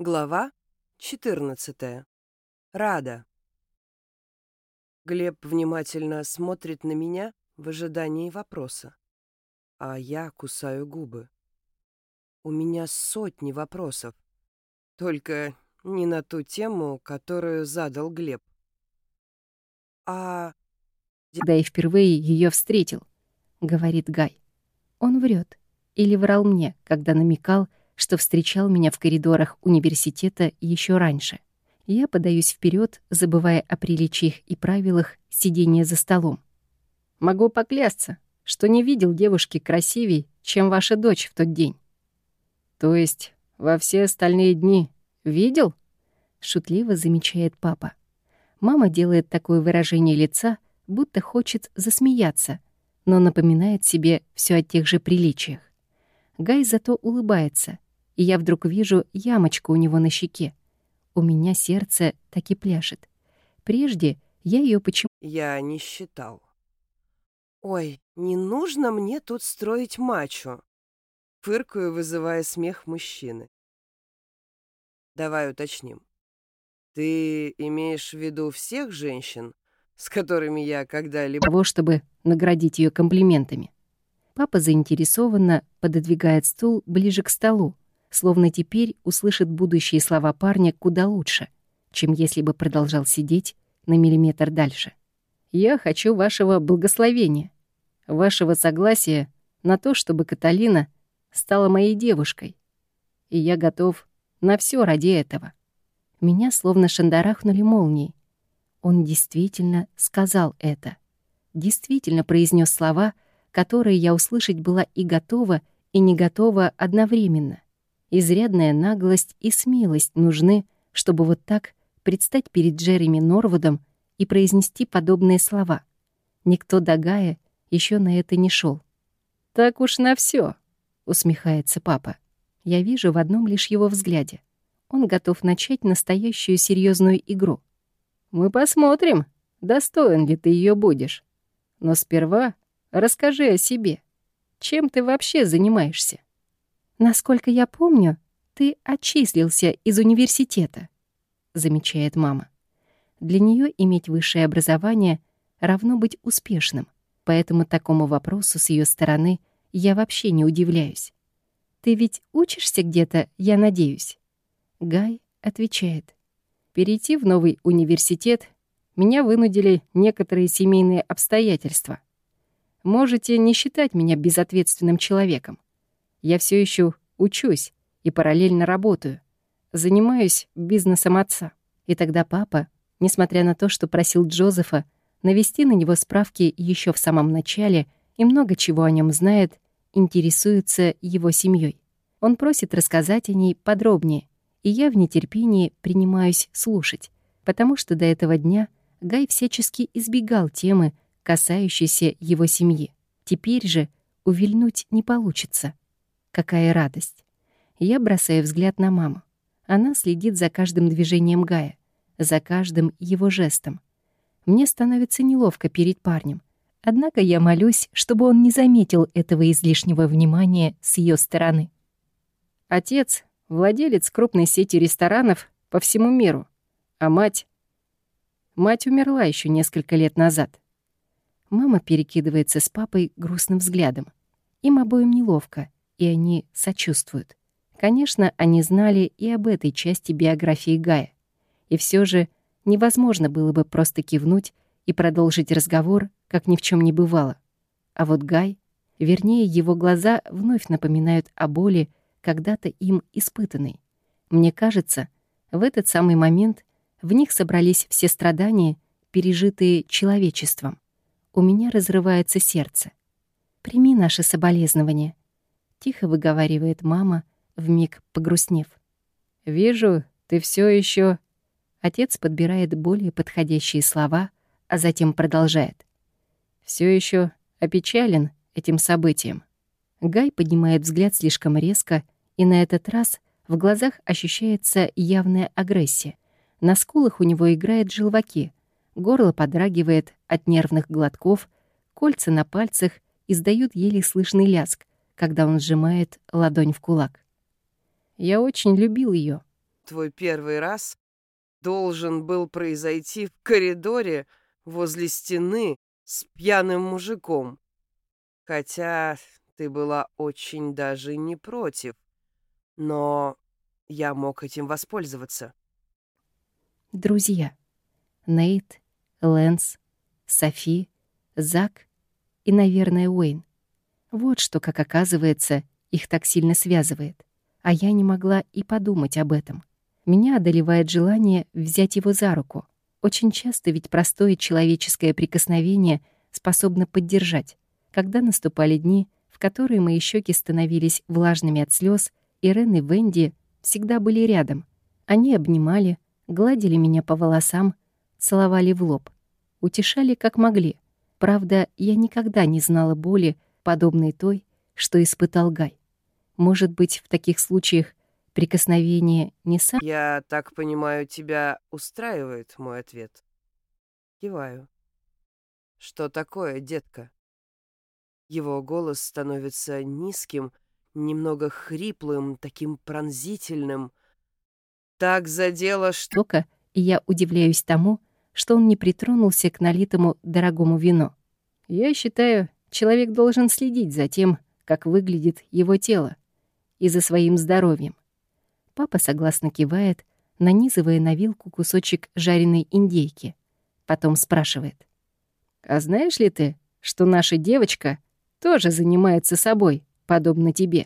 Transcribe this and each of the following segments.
Глава 14. Рада. Глеб внимательно смотрит на меня в ожидании вопроса, а я кусаю губы. У меня сотни вопросов, только не на ту тему, которую задал Глеб. А Когда я впервые ее встретил, говорит Гай. Он врет. Или врал мне, когда намекал, что встречал меня в коридорах университета еще раньше. Я подаюсь вперед, забывая о приличиях и правилах сидения за столом. Могу поклясться, что не видел девушки красивей, чем ваша дочь в тот день. То есть во все остальные дни видел? Шутливо замечает папа. Мама делает такое выражение лица, будто хочет засмеяться, но напоминает себе все о тех же приличиях. Гай зато улыбается, и я вдруг вижу ямочку у него на щеке. У меня сердце так и пляшет. Прежде я ее почему... я не считал. Ой, не нужно мне тут строить мачо. Фыркаю, вызывая смех мужчины. Давай уточним. Ты имеешь в виду всех женщин, с которыми я когда-либо... того, чтобы наградить ее комплиментами. Папа заинтересованно пододвигает стул ближе к столу, словно теперь услышит будущие слова парня куда лучше, чем если бы продолжал сидеть на миллиметр дальше. «Я хочу вашего благословения, вашего согласия на то, чтобы Каталина стала моей девушкой. И я готов на все ради этого». Меня словно шандарахнули молнией. Он действительно сказал это. Действительно произнес слова, которые я услышать была и готова, и не готова одновременно. Изрядная наглость и смелость нужны, чтобы вот так предстать перед Джереми Норвудом и произнести подобные слова. Никто до Гая еще на это не шел. «Так уж на все, усмехается папа. Я вижу в одном лишь его взгляде. Он готов начать настоящую серьезную игру. Мы посмотрим, достоин ли ты ее будешь. Но сперва расскажи о себе. Чем ты вообще занимаешься? Насколько я помню, ты отчислился из университета, замечает мама. Для нее иметь высшее образование равно быть успешным, поэтому такому вопросу с ее стороны я вообще не удивляюсь. Ты ведь учишься где-то, я надеюсь? Гай отвечает. Перейти в новый университет меня вынудили некоторые семейные обстоятельства. Можете не считать меня безответственным человеком. Я все еще учусь и параллельно работаю. Занимаюсь бизнесом отца. И тогда папа, несмотря на то, что просил Джозефа навести на него справки еще в самом начале и много чего о нем знает, интересуется его семьей. Он просит рассказать о ней подробнее, и я в нетерпении принимаюсь слушать, потому что до этого дня Гай всячески избегал темы, касающейся его семьи. Теперь же увильнуть не получится. Какая радость! Я бросаю взгляд на маму. Она следит за каждым движением Гая, за каждым его жестом. Мне становится неловко перед парнем. Однако я молюсь, чтобы он не заметил этого излишнего внимания с ее стороны. Отец — владелец крупной сети ресторанов по всему миру, а мать умерла еще несколько лет назад. Мама перекидывается с папой грустным взглядом. Им обоим неловко, и они сочувствуют. Конечно, они знали и об этой части биографии Гая. И все же невозможно было бы просто кивнуть и продолжить разговор, как ни в чем не бывало. А вот Гай, вернее, его глаза вновь напоминают о боли, когда-то им испытанной. Мне кажется, в этот самый момент в них собрались все страдания, пережитые человечеством. У меня разрывается сердце. «Прими наши соболезнования», — тихо выговаривает мама, вмиг погрустнев. «Вижу, ты все еще...» Отец подбирает более подходящие слова, а затем продолжает. «Все еще опечален этим событием». Гай поднимает взгляд слишком резко, и на этот раз в глазах ощущается явная агрессия. На скулах у него играют желваки, горло подрагивает от нервных глотков, кольца на пальцах издают еле слышный лязг, когда он сжимает ладонь в кулак. «Я очень любил ее. твой первый раз должен был произойти в коридоре возле стены с пьяным мужиком. Хотя ты была очень даже не против. Но я мог этим воспользоваться. Друзья. Нейт, Лэнс, Софи, Зак и, наверное, Уэйн. Вот что, как оказывается, их так сильно связывает. А я не могла и подумать об этом. Меня одолевает желание взять его за руку. Очень часто ведь простое человеческое прикосновение способно поддержать. Когда наступали дни, в которые мои щеки становились влажными от слез, Ирен и Венди всегда были рядом. Они обнимали, гладили меня по волосам, целовали в лоб. Утешали как могли. Правда, я никогда не знала боли, подобной той, что испытал Гай. Может быть, в таких случаях прикосновение не сам... Я так понимаю, тебя устраивает мой ответ? Киваю. Что такое, детка? Его голос становится низким, немного хриплым, таким пронзительным. Так задело, что... Тока, и я удивляюсь тому, что он не притронулся к налитому дорогому вину. Я считаю, человек должен следить за тем, как выглядит его тело, и за своим здоровьем. Папа согласно кивает, нанизывая на вилку кусочек жареной индейки. Потом спрашивает. «А знаешь ли ты, что наша девочка тоже занимается собой, подобно тебе?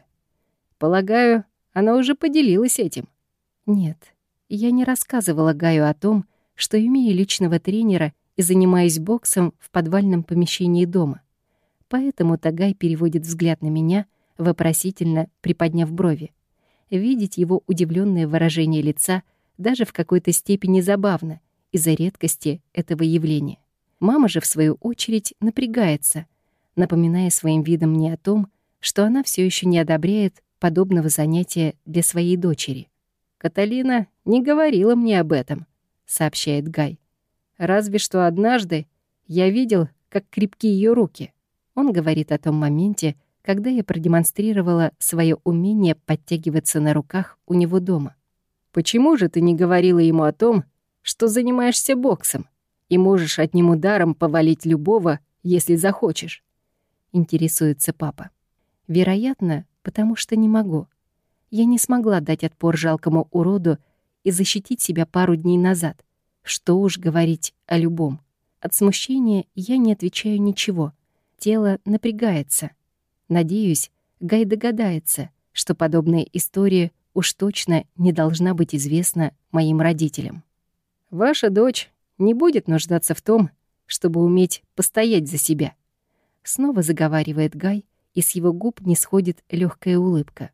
Полагаю, она уже поделилась этим». Нет, я не рассказывала Гаю о том, что имею личного тренера и занимаюсь боксом в подвальном помещении дома. Поэтому Тагай переводит взгляд на меня, вопросительно приподняв брови. Видеть его удивленное выражение лица даже в какой-то степени забавно из-за редкости этого явления. Мама же, в свою очередь, напрягается, напоминая своим видом мне о том, что она все еще не одобряет подобного занятия для своей дочери. «Каталина не говорила мне об этом», — сообщает Гай. «Разве что однажды я видел, как крепки ее руки». Он говорит о том моменте, когда я продемонстрировала свое умение подтягиваться на руках у него дома. «Почему же ты не говорила ему о том, что занимаешься боксом и можешь одним ударом повалить любого, если захочешь?» — интересуется папа. «Вероятно, потому что не могу. Я не смогла дать отпор жалкому уроду и защитить себя пару дней назад. Что уж говорить о любом. От смущения я не отвечаю ничего. Тело напрягается. Надеюсь, Гай догадается, что подобная история уж точно не должна быть известна моим родителям. «Ваша дочь не будет нуждаться в том, чтобы уметь постоять за себя», снова заговаривает Гай, и с его губ не сходит легкая улыбка.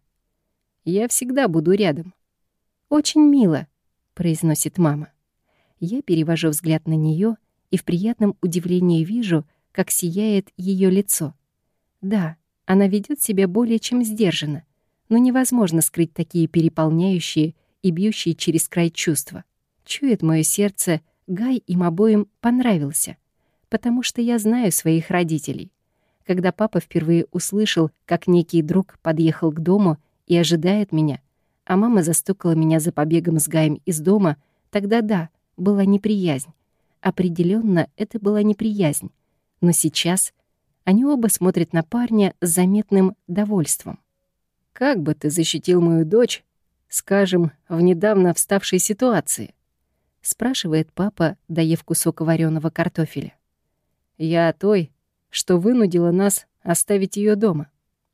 «Я всегда буду рядом». «Очень мило», — произносит мама. Я перевожу взгляд на нее и в приятном удивлении вижу, как сияет ее лицо. Да, она ведет себя более чем сдержанно, но невозможно скрыть такие переполняющие и бьющие через край чувства. Чует мое сердце, Гай им обоим понравился, потому что я знаю своих родителей. Когда папа впервые услышал, как некий друг подъехал к дому и ожидает меня, а мама застукала меня за побегом с Гаем из дома, тогда да, была неприязнь. Определенно, это была неприязнь. Но сейчас они оба смотрят на парня с заметным довольством. «Как бы ты защитил мою дочь, скажем, в недавно вставшей ситуации?» — спрашивает папа, доев кусок вареного картофеля. «Я о той, что вынудила нас оставить ее дома.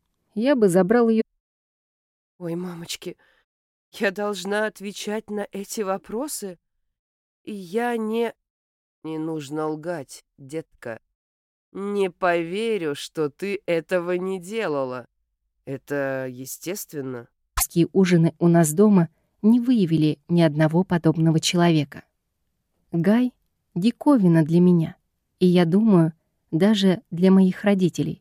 Я бы забрал ее. Ой, мамочки, я должна отвечать на эти вопросы? И я не... Не нужно лгать, детка. Не поверю, что ты этого не делала. Это естественно. Русские ужины у нас дома не выявили ни одного подобного человека. Гай — диковина для меня, и я думаю, даже для моих родителей.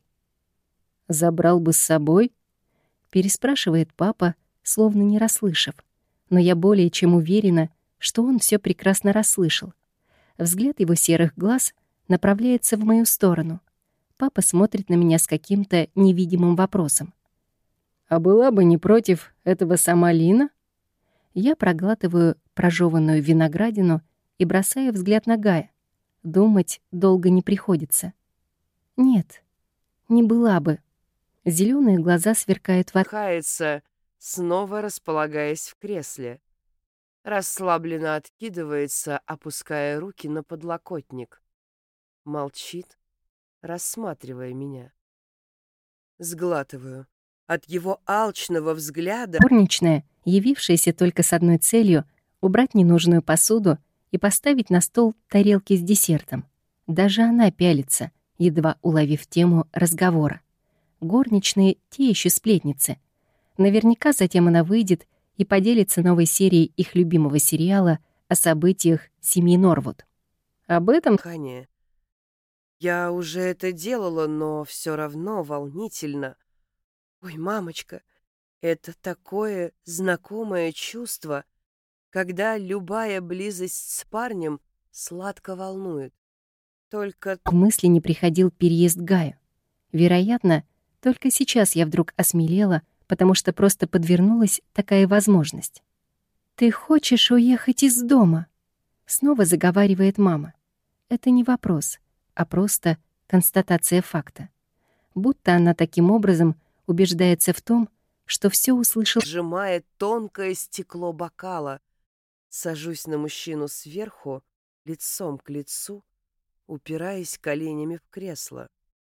«Забрал бы с собой?» — переспрашивает папа, словно не расслышав. Но я более чем уверена, что он все прекрасно расслышал. Взгляд его серых глаз направляется в мою сторону. Папа смотрит на меня с каким-то невидимым вопросом. «А была бы не против этого сама Лина?» Я проглатываю прожеванную виноградину и бросаю взгляд на Гая. Думать долго не приходится. Нет, не была бы. Зеленые глаза сверкают в Хается, снова располагаясь в кресле. Расслабленно откидывается, опуская руки на подлокотник. Молчит, рассматривая меня. Сглатываю. От его алчного взгляда горничная, явившаяся только с одной целью — убрать ненужную посуду и поставить на стол тарелки с десертом. Даже она пялится, едва уловив тему разговора. Горничные — те еще сплетницы. Наверняка затем она выйдет и поделится новой серией их любимого сериала о событиях семьи Норвуд. Об этом дыхание. Я уже это делала, но все равно волнительно. Ой, мамочка, это такое знакомое чувство, когда любая близость с парнем сладко волнует. Только в мысли не приходил переезд Гаю. Вероятно, только сейчас я вдруг осмелела, потому что просто подвернулась такая возможность. «Ты хочешь уехать из дома?» — снова заговаривает мама. Это не вопрос, а просто констатация факта. Будто она таким образом убеждается в том, что все услышал. сжимает тонкое стекло бокала. Сажусь на мужчину сверху, лицом к лицу, упираясь коленями в кресло.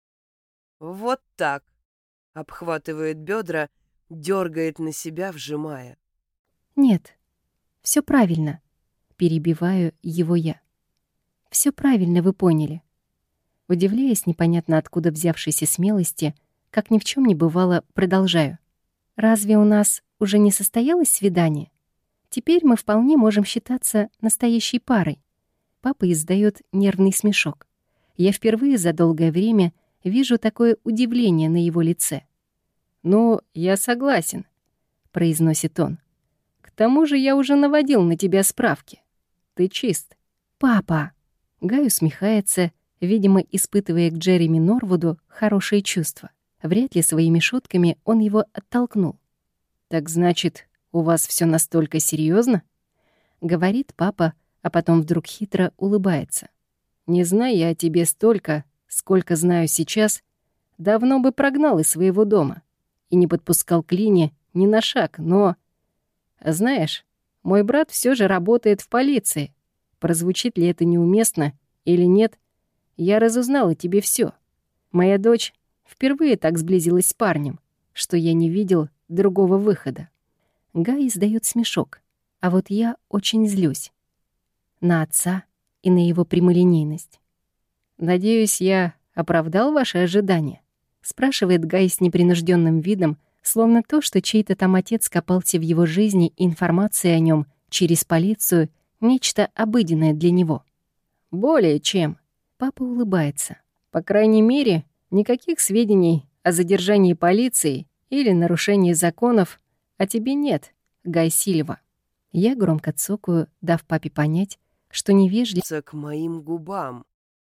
Вот так. Обхватывает бедра, дергает на себя, вжимая. «Нет, все правильно», — перебиваю его я. Все правильно вы поняли». Удивляясь непонятно откуда взявшейся смелости, как ни в чем не бывало, продолжаю. «Разве у нас уже не состоялось свидание? Теперь мы вполне можем считаться настоящей парой». Папа издает нервный смешок. Я впервые за долгое время вижу такое удивление на его лице. «Ну, я согласен», — произносит он. «К тому же я уже наводил на тебя справки. Ты чист». «Папа!» Гай усмехается, видимо, испытывая к Джереми Норвуду хорошие чувства. Вряд ли своими шутками он его оттолкнул. «Так значит, у вас все настолько серьезно? Говорит папа, а потом вдруг хитро улыбается. «Не зная я о тебе столько, сколько знаю сейчас, давно бы прогнал из своего дома и не подпускал к Лине ни на шаг, но... Знаешь, мой брат все же работает в полиции. Прозвучит ли это неуместно или нет, я разузнал о тебе все. Моя дочь впервые так сблизилась с парнем, что я не видел другого выхода». Гай издает смешок, а вот я очень злюсь. На отца и на его прямолинейность. «Надеюсь, я оправдал ваши ожидания?» — спрашивает Гай с непринужденным видом, словно то, что чей-то там отец копался в его жизни и информация о нем через полицию — нечто обыденное для него. «Более чем». Папа улыбается. «По крайней мере, никаких сведений о задержании полиции или нарушении законов о тебе нет, Гай Сильва». Я громко цокаю, дав папе понять, что невежливо К моим губам.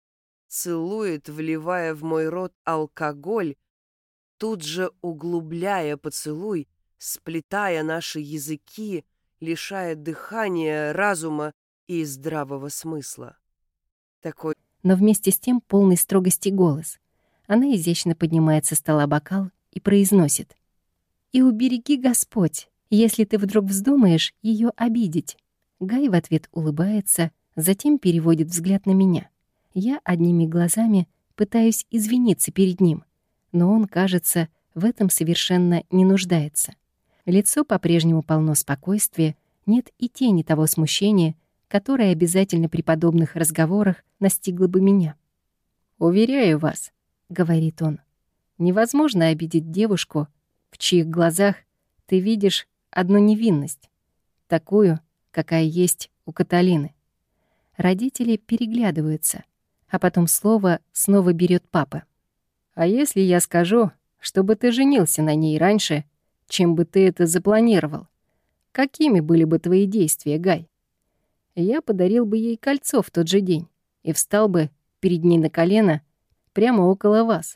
Целует, вливая в мой рот алкоголь, тут же углубляя поцелуй, сплетая наши языки, лишая дыхания, разума и здравого смысла. Такой но вместе с тем полный строгости голос. Она изящно поднимает со стола бокал и произносит: «И убереги Господь, если ты вдруг вздумаешь ее обидеть». Гай в ответ улыбается, затем переводит взгляд на меня. Я одними глазами пытаюсь извиниться перед ним, но он, кажется, в этом совершенно не нуждается. Лицо по-прежнему полно спокойствия, нет и тени того смущения, которое обязательно при подобных разговорах настигло бы меня. «Уверяю вас», — говорит он, — «невозможно обидеть девушку, в чьих глазах ты видишь одну невинность, такую, какая есть у Каталины». Родители переглядываются, а потом слово снова берет папа. «А если я скажу, чтобы ты женился на ней раньше, чем бы ты это запланировал? Какими были бы твои действия, Гай?» Я подарил бы ей кольцо в тот же день и встал бы перед ней на колено прямо около вас.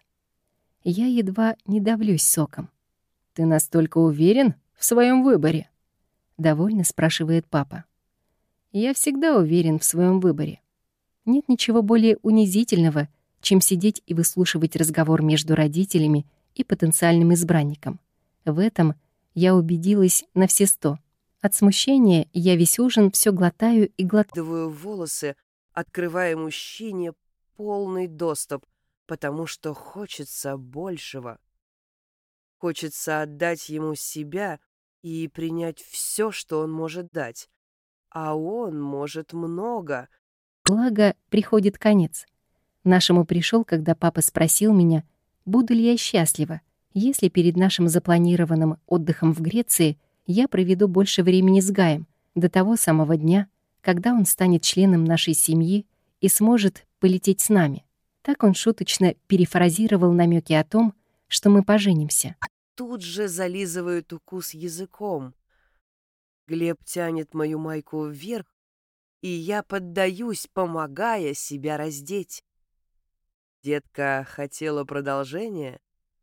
Я едва не давлюсь соком. «Ты настолько уверен в своем выборе?» довольно спрашивает папа. Я всегда уверен в своем выборе. Нет ничего более унизительного, чем сидеть и выслушивать разговор между родителями и потенциальным избранником. В этом я убедилась на все 100. От смущения я весь ужин все глотаю и глотаю. Вдавливаю волосы, открывая мужчине полный доступ, потому что хочется большего. Хочется отдать ему себя и принять все, что он может дать. А он может много. Благо, приходит конец. Нашему пришел, когда папа спросил меня, буду ли я счастлива, если перед нашим запланированным отдыхом в Греции я проведу больше времени с Гаем до того самого дня, когда он станет членом нашей семьи и сможет полететь с нами. Так он шуточно перефразировал намеки о том, что мы поженимся. Тут же зализывает укус языком. Глеб тянет мою майку вверх, и я поддаюсь, помогая себя раздеть. Детка хотела продолжения?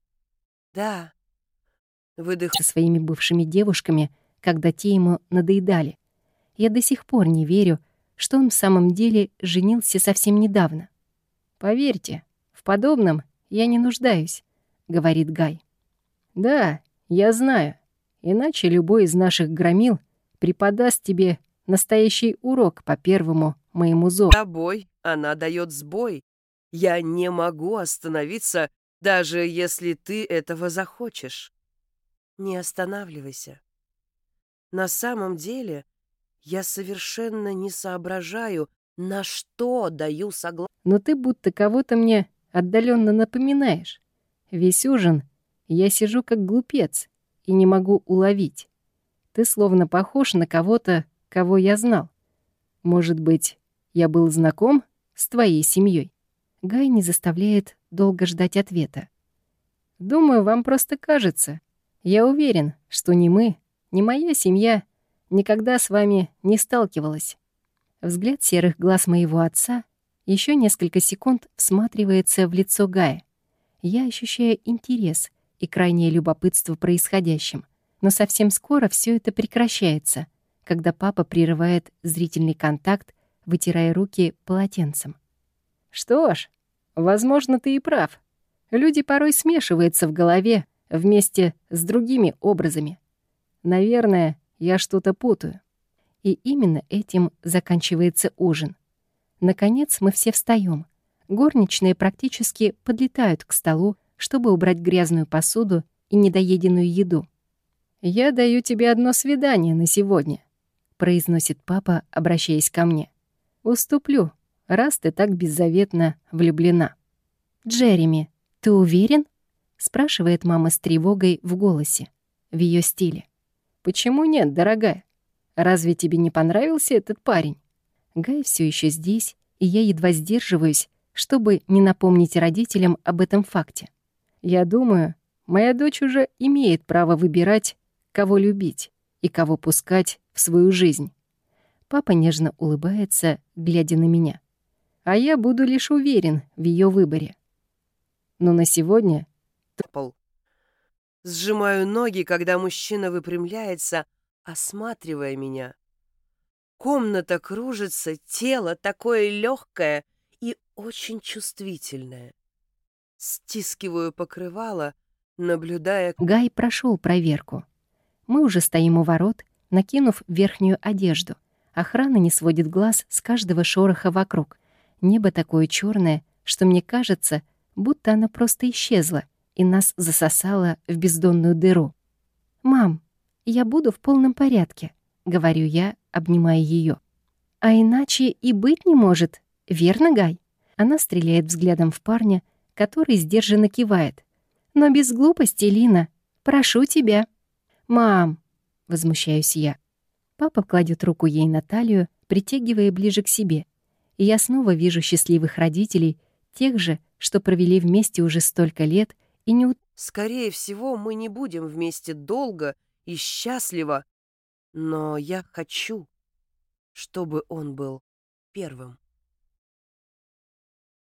Да. Выдох. Со своими бывшими девушками, когда те ему надоедали. Я до сих пор не верю, что он в самом деле женился совсем недавно. «Поверьте, в подобном я не нуждаюсь», — говорит Гай. «Да, я знаю. Иначе любой из наших громил преподаст тебе настоящий урок по первому моему зову». Тобой она дает сбой. Я не могу остановиться, даже если ты этого захочешь. Не останавливайся. На самом деле, я совершенно не соображаю, на что даю согласие. Но ты будто кого-то мне отдаленно напоминаешь. Весь ужин я сижу как глупец и не могу уловить. Ты словно похож на кого-то, кого я знал. Может быть, я был знаком с твоей семьей? Гай не заставляет долго ждать ответа. Думаю, вам просто кажется. Я уверен, что ни мы, ни моя семья никогда с вами не сталкивалась. Взгляд серых глаз моего отца еще несколько секунд всматривается в лицо Гая. Я ощущаю интерес и крайнее любопытство происходящим, но совсем скоро все это прекращается, когда папа прерывает зрительный контакт, вытирая руки полотенцем. Что ж, возможно, ты и прав. Люди порой смешиваются в голове вместе с другими образами. Наверное, я что-то путаю. И именно этим заканчивается ужин. Наконец мы все встаем. Горничные практически подлетают к столу, чтобы убрать грязную посуду и недоеденную еду. «Я даю тебе одно свидание на сегодня», — произносит папа, обращаясь ко мне. «Уступлю, раз ты так беззаветно влюблена». «Джереми, ты уверен?» — спрашивает мама с тревогой в голосе, в ее стиле. «Почему нет, дорогая? Разве тебе не понравился этот парень?» Гай все еще здесь, и я едва сдерживаюсь, чтобы не напомнить родителям об этом факте. Я думаю, моя дочь уже имеет право выбирать, кого любить и кого пускать в свою жизнь. Папа нежно улыбается, глядя на меня. А я буду лишь уверен в ее выборе. Но на сегодня... Пол. Сжимаю ноги, когда мужчина выпрямляется, осматривая меня. Комната кружится, тело такое легкое и очень чувствительное. Стискиваю покрывало, наблюдая... Гай прошел проверку. Мы уже стоим у ворот, накинув верхнюю одежду. Охрана не сводит глаз с каждого шороха вокруг. Небо такое черное, что мне кажется, будто оно просто исчезло и нас засосало в бездонную дыру. «Мам, я буду в полном порядке», — говорю я, обнимая ее. «А иначе и быть не может, верно, Гай?» Она стреляет взглядом в парня, который сдержанно кивает. «Но без глупости, Лина. Прошу тебя». «Мам!» — возмущаюсь я. Папа кладет руку ей на талию, притягивая ближе к себе. И я снова вижу счастливых родителей, тех же, что провели вместе уже столько лет, и не... Скорее всего, мы не будем вместе долго и счастливо, но я хочу, чтобы он был первым.